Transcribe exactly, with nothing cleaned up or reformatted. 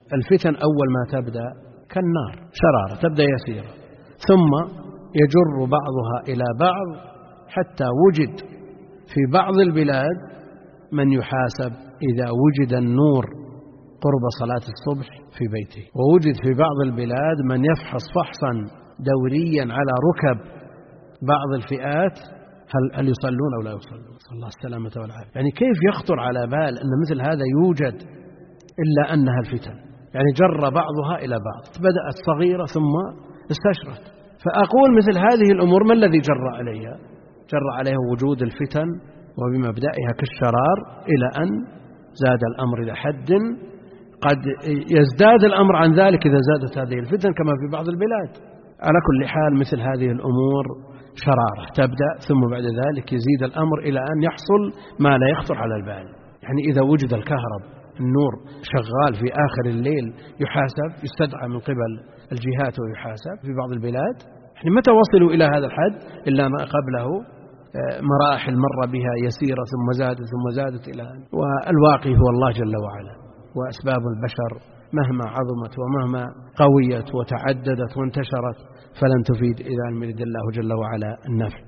الفتن أول ما تبدأ كالنار شرارة، تبدأ يسيرة ثم يجر بعضها إلى بعض حتى وجد في بعض البلاد من يحاسب إذا وجد النور قرب صلاة الصبح في بيته، ووجد في بعض البلاد من يفحص فحصا دوريا على ركب بعض الفئات هل, هل يصلون أو لا يصلون، صلى الله السلامة والعافية. يعني كيف يخطر على بال أن مثل هذا يوجد إلا أنها الفتن، يعني جر بعضها إلى بعض، بدأت صغيرة ثم استشرت. فأقول مثل هذه الأمور ما الذي جر عليها؟ جر عليها وجود الفتن وبمبدأها كالشرار، إلى أن زاد الأمر إلى حد قد يزداد الأمر عن ذلك إذا زادت هذه الفتن كما في بعض البلاد. على كل حال مثل هذه الأمور شرارة تبدأ ثم بعد ذلك يزيد الأمر إلى أن يحصل ما لا يخطر على البال. يعني إذا وجد الكهرب النور شغال في آخر الليل يحاسب، يستدعى من قبل الجهات ويحاسب في بعض البلاد. يعني متى وصلوا إلى هذا الحد؟ إلا ما قبله مراحل مر بها يسيرة ثم زادت ثم زادت إلى أن، والواقي هو الله جل وعلا، وأسباب البشر مهما عظمت ومهما قويت وتعددت وانتشرت فلن تفيد إذا لم يرد الله جل وعلا النفع.